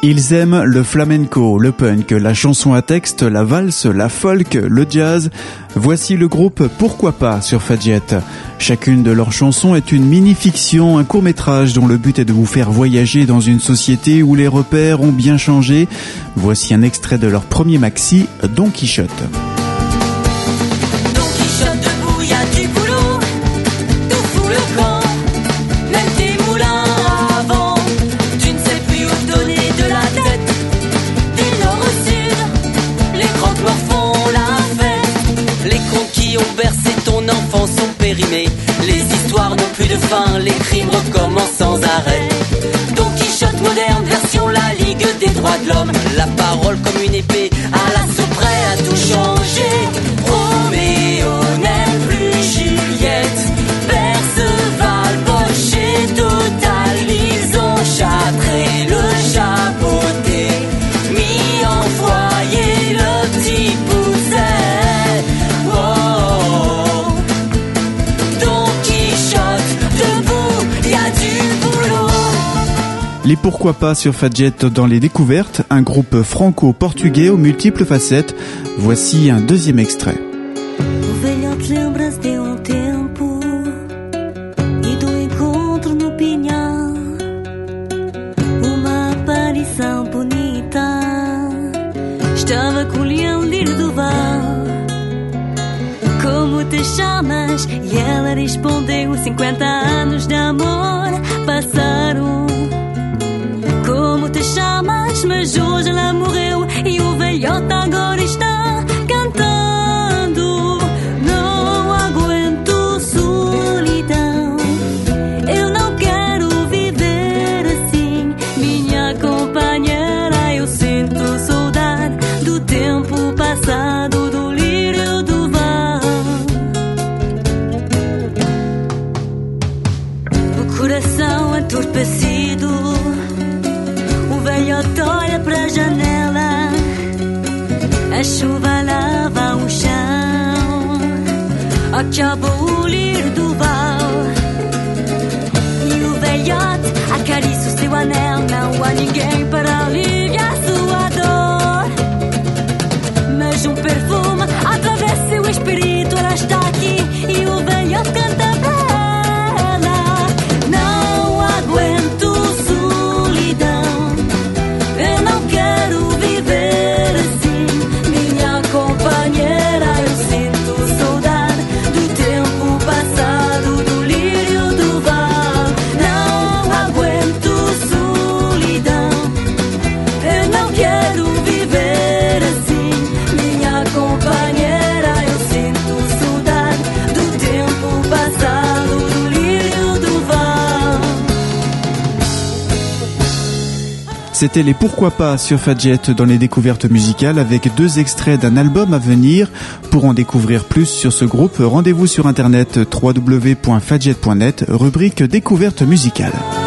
Ils aiment le flamenco, le punk, la chanson à texte, la valse, la folk, le jazz. Voici le groupe Pourquoi pas sur Fadjet. Chacune de leurs chansons est une mini-fiction, un court-métrage dont le but est de vous faire voyager dans une société où les repères ont bien changé. Voici un extrait de leur premier maxi, Don Quichotte. Les histoires n'ont plus de fin, les crimes recommencent sans arrêt. Don Quichotte moderne, version la Ligue des droits de l'homme. La parole comme une épée, à l'assaut prêt à tout changer. Roméo n'aime plus Juliette, Perceval, Bosch et Total. Ils ont châtré le chapeauté, mis en foyer le petit pousset. Les Pourquoi pas sur Fadjet dans les découvertes, un groupe franco-portugais aux multiples facettes. Voici un deuxième extrait. O velhote lembra-se de tempo e do encontro no pinhal. Uma aparição bonita estava com o leão lírio do val. Como te chamas? E ela respondeu: 50 anos de amor passaram. Como te chamas? Mas hoje ela morreu e o velhote agora está cantando. Não aguento solidão, eu não quero viver assim. Minha companheira, eu sinto saudade do tempo passado, do lírio do val. O coração entorpecido, olha pra janela, a chuva lava o chão, acabou o lírio do val. E o velhote acaricia o seu anel, não há ninguém para aliviar sua dor. Mas um perfume atravessa seu espírito, ela está aqui e o velhote canta pra ela. Não aguento solidão, eu não quero viver assim. Minha companheira, eu sinto saudade do tempo passado, do lírio do val. Não aguento solidão, eu não quero viver assim. Minha companheira, eu sinto saudade do tempo passado, do lírio do val. C'était les Pourquoi pas sur Fadjet dans les découvertes musicales avec deux extraits d'un album à venir. Pour en découvrir plus sur ce groupe, rendez-vous sur internet www.fadjet.net, rubrique découvertes musicales.